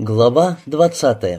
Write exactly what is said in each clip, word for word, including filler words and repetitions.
Глава двадцатая.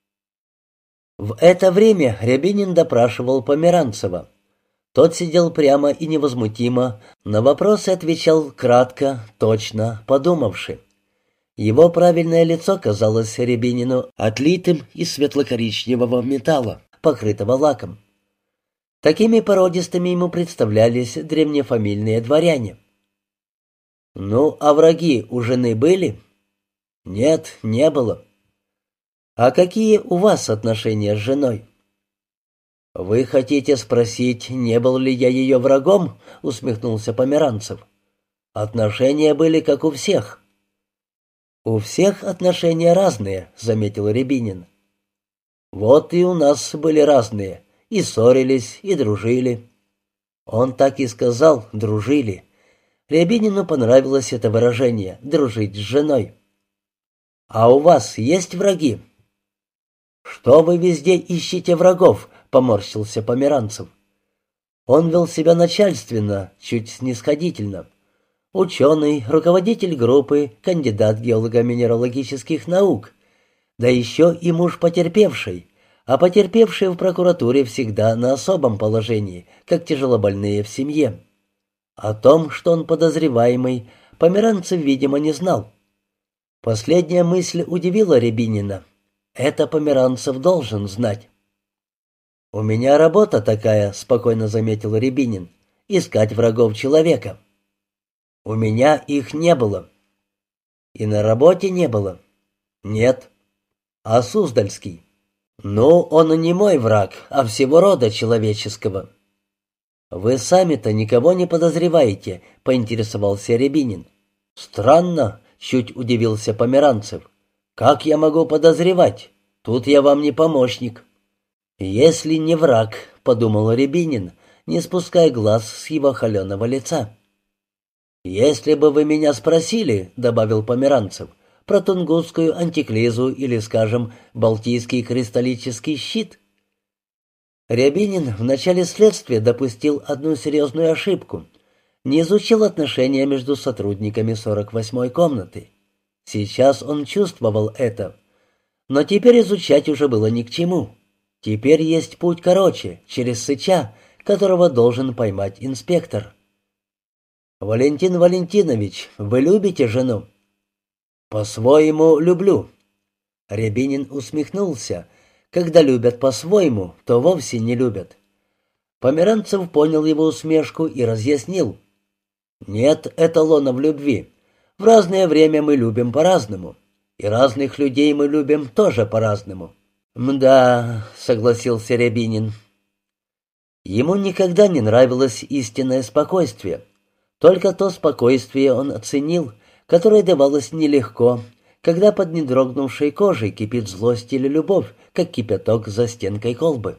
В это время Рябинин допрашивал Померанцева. Тот сидел прямо и невозмутимо, на вопросы отвечал кратко, точно, подумавши. Его правильное лицо казалось Рябинину отлитым из светло-коричневого металла, покрытого лаком. Такими породистыми ему представлялись древнефамильные дворяне. «Ну, а враги у жены были?» «Нет, не было». «А какие у вас отношения с женой?» «Вы хотите спросить, не был ли я ее врагом?» — усмехнулся Померанцев. «Отношения были как у всех». «У всех отношения разные», — заметил Рябинин. «Вот и у нас были разные, и ссорились, и дружили». Он так и сказал «дружили». Рябинину понравилось это выражение «дружить с женой». «А у вас есть враги?» «Что вы везде ищете врагов?» — поморщился Померанцев. Он вел себя начальственно, чуть снисходительно. Ученый, руководитель группы, кандидат геолого-минералогических наук, да еще и муж потерпевший, а потерпевшие в прокуратуре всегда на особом положении, как тяжелобольные в семье. О том, что он подозреваемый, Померанцев, видимо, не знал. Последняя мысль удивила Рябинина. Это Померанцев должен знать. «У меня работа такая», — спокойно заметил Рябинин, — «искать врагов человека». «У меня их не было». «И на работе не было?» «Нет». «А Суздальский?» «Ну, он не мой враг, а всего рода человеческого». «Вы сами-то никого не подозреваете?» — поинтересовался Рябинин. «Странно», — чуть удивился Померанцев. «Как я могу подозревать? Тут я вам не помощник». «Если не враг», — подумал Рябинин, не спуская глаз с его холеного лица. «Если бы вы меня спросили», — добавил Померанцев, — «про тунгусскую антиклизу или, скажем, балтийский кристаллический щит». Рябинин в начале следствия допустил одну серьезную ошибку. Не изучил отношения между сотрудниками сорок восьмой комнаты. Сейчас он чувствовал это. Но теперь изучать уже было ни к чему. Теперь есть путь короче, через Сыча, которого должен поймать инспектор. «Валентин Валентинович, вы любите жену?» «По-своему люблю». Рябинин усмехнулся. Когда любят по-своему, то вовсе не любят. Померанцев понял его усмешку и разъяснил. «Нет эталона в любви. В разное время мы любим по-разному. И разных людей мы любим тоже по-разному». «Мда», — согласился Рябинин. Ему никогда не нравилось истинное спокойствие. Только то спокойствие он оценил, которое давалось нелегко, когда под недрогнувшей кожей кипит злость или любовь, как кипяток за стенкой колбы.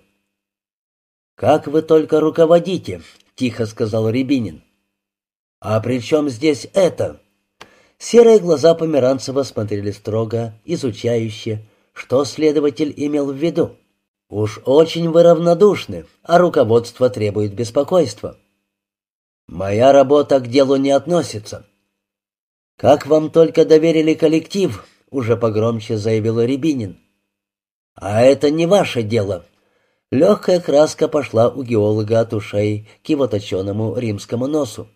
«Как вы только руководите», — тихо сказал Рябинин. «А при чем здесь это?» Серые глаза Померанцева смотрели строго, изучающе. Что следователь имел в виду? «Уж очень вы равнодушны, а руководство требует беспокойства». «Моя работа к делу не относится». «Как вам только доверили коллектив», — уже погромче заявил Рябинин. «А это не ваше дело». Легкая краска пошла у геолога от ушей к его точеному римскому носу.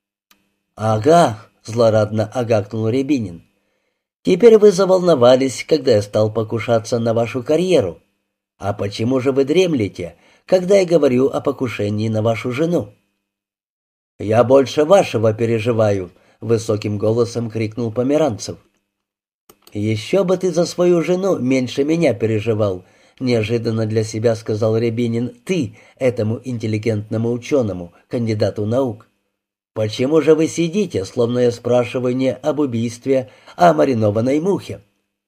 «Ага», — злорадно агакнул Рябинин. «Теперь вы заволновались, когда я стал покушаться на вашу карьеру. А почему же вы дремлете, когда я говорю о покушении на вашу жену?» «Я больше вашего переживаю», — высоким голосом крикнул Померанцев. «Еще бы ты за свою жену меньше меня переживал», — неожиданно для себя сказал Рябинин, «ты, этому интеллигентному ученому, кандидату наук. Почему же вы сидите, словно я спрашиваю не об убийстве, а о маринованной мухе?»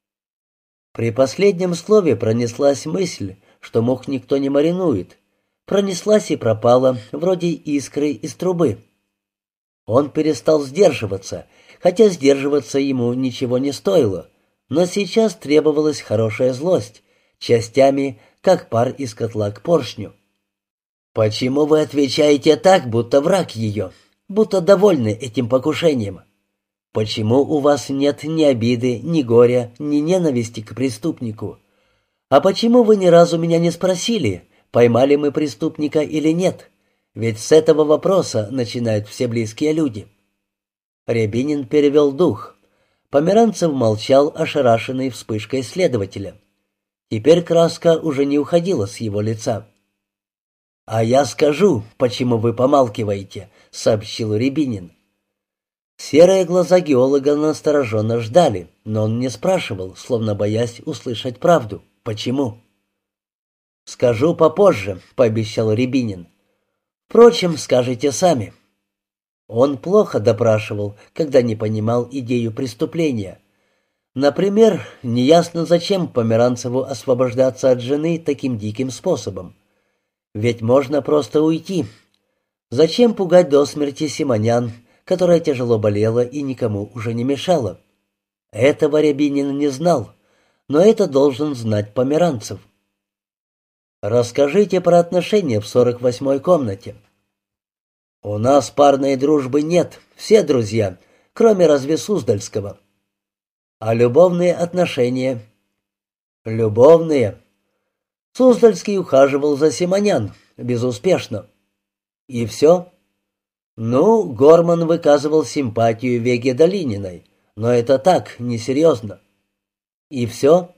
При последнем слове пронеслась мысль, что мух никто не маринует. Пронеслась и пропала, вроде искры из трубы. Он перестал сдерживаться, хотя сдерживаться ему ничего не стоило, но сейчас требовалась хорошая злость, частями, как пар из котла к поршню. «Почему вы отвечаете так, будто враг ее, будто довольны этим покушением? Почему у вас нет ни обиды, ни горя, ни ненависти к преступнику? А почему вы ни разу меня не спросили, поймали мы преступника или нет? Ведь с этого вопроса начинают все близкие люди». Рябинин перевел дух. Померанцев молчал, ошарашенный вспышкой следователя. Теперь краска уже не уходила с его лица. «А я скажу, почему вы помалкиваете», — сообщил Рябинин. Серые глаза геолога настороженно ждали, но он не спрашивал, словно боясь услышать правду. «Почему?» «Скажу попозже», — пообещал Рябинин. «Впрочем, скажите сами». Он плохо допрашивал, когда не понимал идею преступления. Например, неясно, зачем Померанцеву освобождаться от жены таким диким способом. Ведь можно просто уйти. Зачем пугать до смерти Симонян, которая тяжело болела и никому уже не мешала? Этого Рябинин не знал, но это должен знать Померанцев. «Расскажите про отношения в сорок восьмой комнате». «У нас парной дружбы нет, все друзья, кроме разве Суздальского». «А любовные отношения?» «Любовные?» Суздальский ухаживал за Симонян, безуспешно. «И все?» «Ну, Горман выказывал симпатию Веге Долининой, но это так, несерьезно». «И все?»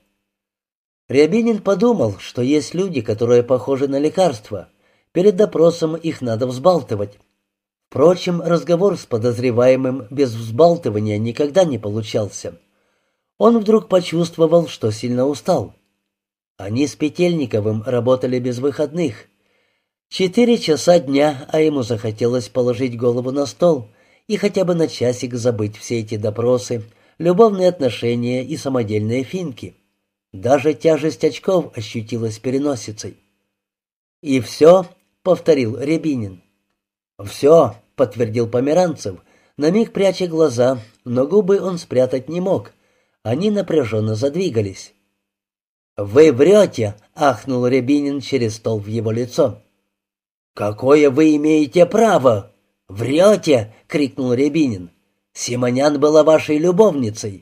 Рябинин подумал, что есть люди, которые похожи на лекарства. Перед допросом их надо взбалтывать. Впрочем, разговор с подозреваемым без взбалтывания никогда не получался. Он вдруг почувствовал, что сильно устал. Они с Петельниковым работали без выходных. Четыре часа дня, а ему захотелось положить голову на стол и хотя бы на часик забыть все эти допросы, любовные отношения и самодельные финки. Даже тяжесть очков ощутилась переносицей. «И все?» — повторил Рябинин. «Все», — подтвердил Померанцев, на миг пряча глаза, но губы он спрятать не мог. Они напряженно задвигались. «Вы врете!» — ахнул Рябинин через стол в его лицо. «Какое вы имеете право?» «Врете!» — крикнул Рябинин. «Симонян была вашей любовницей».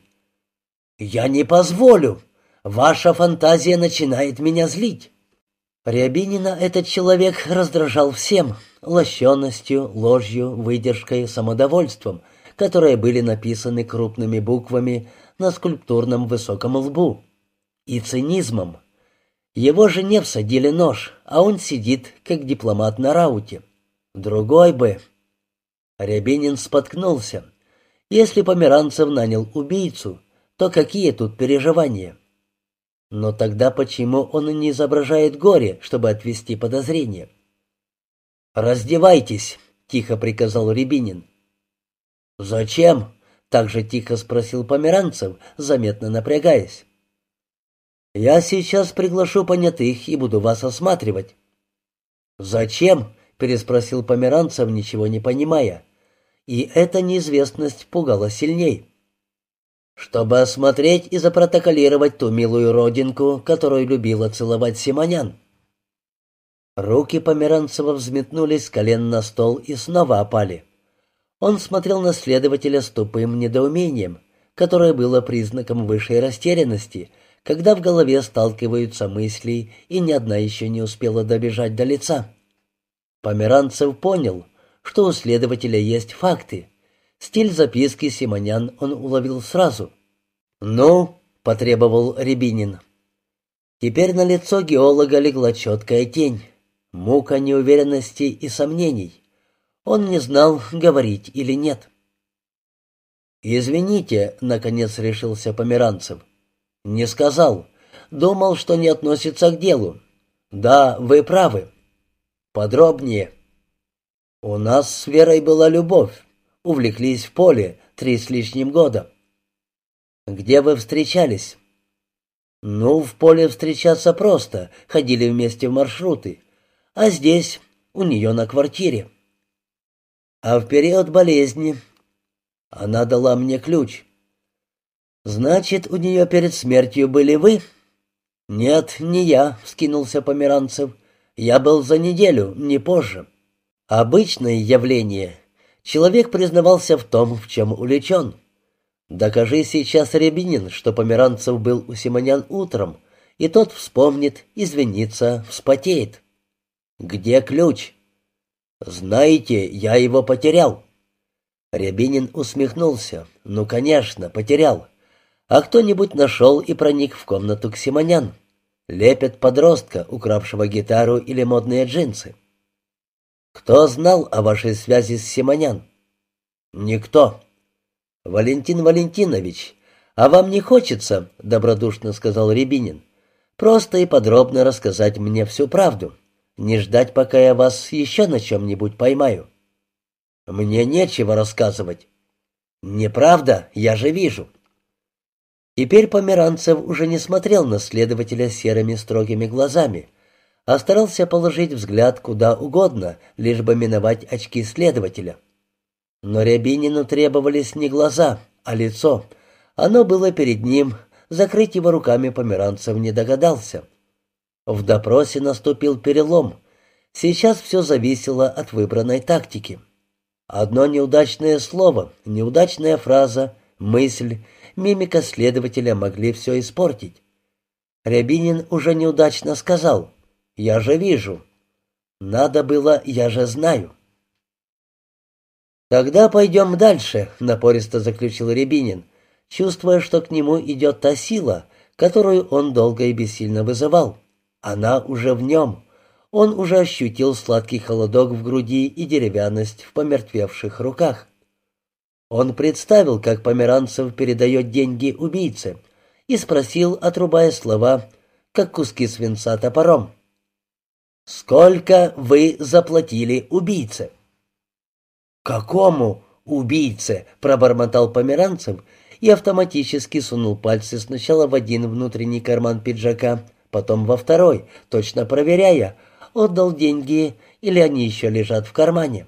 «Я не позволю! Ваша фантазия начинает меня злить». Рябинина этот человек раздражал всем — лощеностью, ложью, выдержкой, самодовольством, которые были написаны крупными буквами на скульптурном высоком лбу, и цинизмом. Его жене всадили нож, а он сидит, как дипломат на рауте. Другой бы... Рябинин споткнулся. Если Померанцев нанял убийцу, то какие тут переживания? Но тогда почему он не изображает горе, чтобы отвести подозрение? «Раздевайтесь», — тихо приказал Рябинин. «Зачем?» — также тихо спросил Померанцев, заметно напрягаясь. «Я сейчас приглашу понятых и буду вас осматривать». «Зачем?» — переспросил Померанцев, ничего не понимая. И эта неизвестность пугала сильней. «Чтобы осмотреть и запротоколировать ту милую родинку, которую любила целовать Симонян». Руки Померанцева взметнулись с колен на стол и снова опали. Он смотрел на следователя с тупым недоумением, которое было признаком высшей растерянности, когда в голове сталкиваются мысли, и ни одна еще не успела добежать до лица. Померанцев понял, что у следователя есть факты. Стиль записки Симонян он уловил сразу. «Ну?» — потребовал Рябинин. Теперь на лицо геолога легла четкая тень, мука неуверенности и сомнений. Он не знал, говорить или нет. «Извините», — наконец решился Померанцев. «Не сказал. Думал, что не относится к делу. Да, вы правы. Подробнее». «У нас с Верой была любовь. Увлеклись в поле три с лишним года». «Где вы встречались?» «Ну, в поле встречаться просто, ходили вместе в маршруты. А здесь, у нее на квартире». «А в период болезни?» «Она дала мне ключ». «Значит, у нее перед смертью были вы?» «Нет, не я», — вскинулся Померанцев. «Я был за неделю, не позже». Обычное явление. Человек признавался в том, в чем увлечен. Докажи сейчас Рябинин, что Померанцев был у Симонян утром, и тот вспомнит, извинится, вспотеет. Где ключ? Знаете, я его потерял. Рябинин усмехнулся. Ну, конечно, потерял. А кто-нибудь нашел и проник в комнату к Симонян. Лепят подростка, укравшего гитару или модные джинсы. Кто знал о вашей связи с Симонян? Никто. Валентин Валентинович, а вам не хочется, добродушно сказал Рябинин, просто и подробно рассказать мне всю правду, не ждать, пока я вас еще на чем-нибудь поймаю? Мне нечего рассказывать. Неправда, я же вижу. Теперь Померанцев уже не смотрел на следователя серыми строгими глазами, а старался положить взгляд куда угодно, лишь бы миновать очки следователя. Но Рябинину требовались не глаза, а лицо. Оно было перед ним, закрыть его руками Померанцев не догадался. В допросе наступил перелом. Сейчас все зависело от выбранной тактики. Одно неудачное слово, неудачная фраза, мысль, мимика следователя могли все испортить. Рябинин уже неудачно сказал «Я же вижу». Надо было «Я же знаю». «Тогда пойдем дальше», — напористо заключил Рябинин, чувствуя, что к нему идет та сила, которую он долго и бессильно вызывал. Она уже в нем. Он уже ощутил сладкий холодок в груди и деревянность в помертвевших руках. Он представил, как Померанцев передает деньги убийце, и спросил, отрубая слова, как куски свинца топором. «Сколько вы заплатили убийце?» «Какому убийце?» — пробормотал Померанцев и автоматически сунул пальцы сначала в один внутренний карман пиджака, потом во второй, точно проверяя, отдал деньги или они еще лежат в кармане.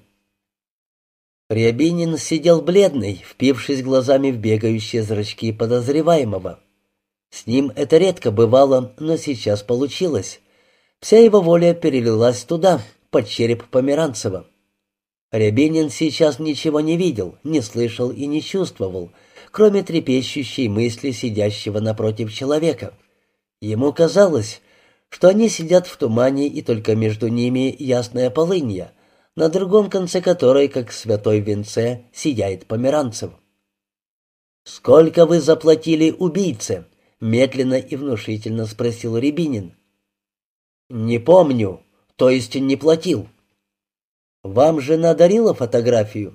Рябинин сидел бледный, впившись глазами в бегающие зрачки подозреваемого. С ним это редко бывало, но сейчас получилось. Вся его воля перелилась туда, под череп Померанцева. Рябинин сейчас ничего не видел, не слышал и не чувствовал, кроме трепещущей мысли сидящего напротив человека. Ему казалось, что они сидят в тумане, и только между ними ясная полынья, на другом конце которой, как в святой венце, сияет Померанцев. «Сколько вы заплатили убийце?» — медленно и внушительно спросил Рябинин. «Не помню, то есть не платил». «Вам жена дарила фотографию?»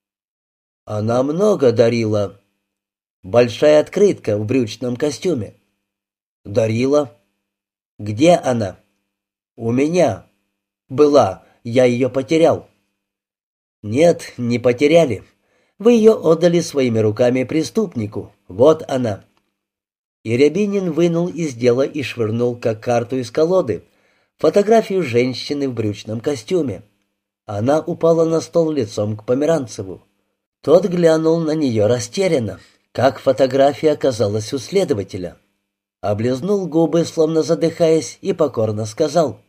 «Она много дарила. Большая открытка в брючном костюме». «Дарила». «Где она?» «У меня. Была. Я ее потерял». «Нет, не потеряли. Вы ее отдали своими руками преступнику. Вот она». И Рябинин вынул из дела и швырнул, как карту из колоды, фотографию женщины в брючном костюме. Она упала на стол лицом к Померанцеву. Тот глянул на нее растерянно, как фотография оказалась у следователя. Облизнул губы, словно задыхаясь, и покорно сказал: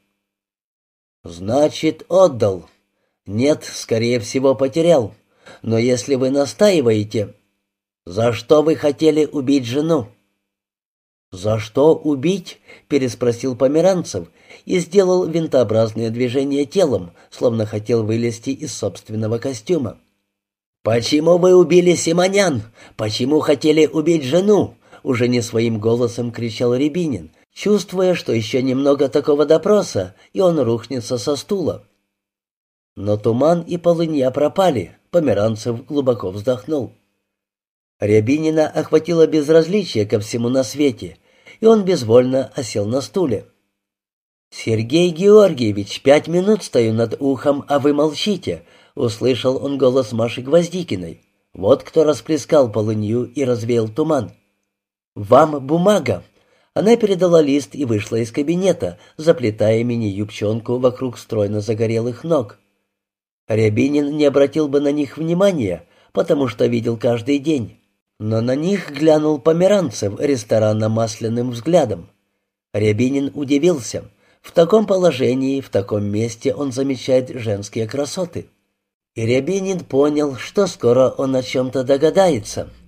«Значит, отдал. Нет, скорее всего, потерял. Но если вы настаиваете, за что вы хотели убить жену?» «За что убить?» — переспросил Померанцев и сделал винтообразное движение телом, словно хотел вылезти из собственного костюма. «Почему вы убили Симонян? Почему хотели убить жену?» — уже не своим голосом кричал Рябинин, чувствуя, что еще немного такого допроса, и он рухнется со стула. Но туман и полынья пропали. Померанцев глубоко вздохнул. Рябинина охватило безразличие ко всему на свете, и он безвольно осел на стуле. «Сергей Георгиевич, пять минут стою над ухом, а вы молчите», — услышал он голос Маши Гвоздикиной. Вот кто расплескал полынью и развеял туман. «Вам бумага». Она передала лист и вышла из кабинета, заплетая мини-юбчонку вокруг стройно загорелых ног. Рябинин не обратил бы на них внимания, потому что видел каждый день. Но на них глянул Померанцев ресторанно-масляным взглядом. Рябинин удивился. В таком положении, в таком месте он замечает женские красоты. И Рябинин понял, что скоро он о чем-то догадается.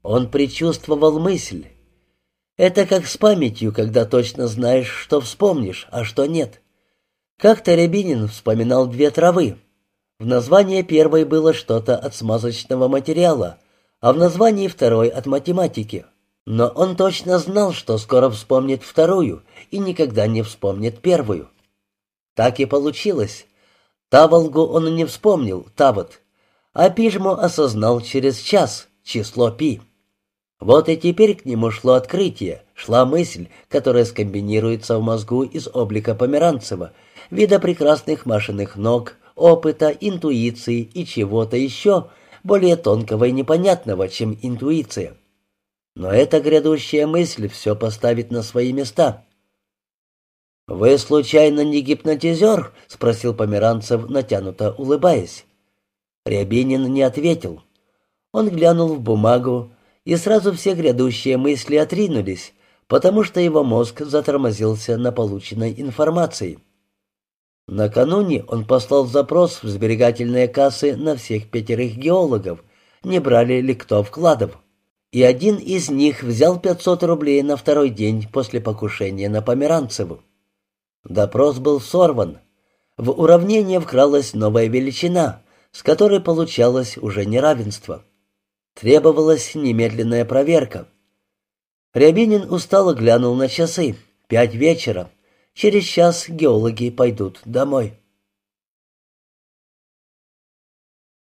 Он предчувствовал мысль. Это как с памятью, когда точно знаешь, что вспомнишь, а что нет. Как-то Рябинин вспоминал две травы. В названии первой было что-то от смазочного материала, а в названии второй от математики. Но он точно знал, что скоро вспомнит вторую и никогда не вспомнит первую. Так и получилось. Таволгу он не вспомнил, Тавот, а пижму осознал через час, число пи. Вот и теперь к нему шло открытие, шла мысль, которая скомбинируется в мозгу из облика Померанцева, вида прекрасных Машиных ног, опыта, интуиции и чего-то еще более тонкого и непонятного, чем интуиция. Но эта грядущая мысль все поставит на свои места. «Вы, случайно, не гипнотизер?» — спросил Померанцев, натянуто улыбаясь. Рябинин не ответил. Он глянул в бумагу, и сразу все грядущие мысли отринулись, потому что его мозг затормозился на полученной информации. Накануне он послал запрос в сберегательные кассы на всех пятерых геологов, не брали ли кто вкладов. И один из них взял пятьсот рублей на второй день после покушения на Померанцеву. Допрос был сорван. В уравнение вкралась новая величина, с которой получалось уже неравенство. Требовалась немедленная проверка. Рябинин устало глянул на часы. Пять вечера. Через час геологи пойдут домой.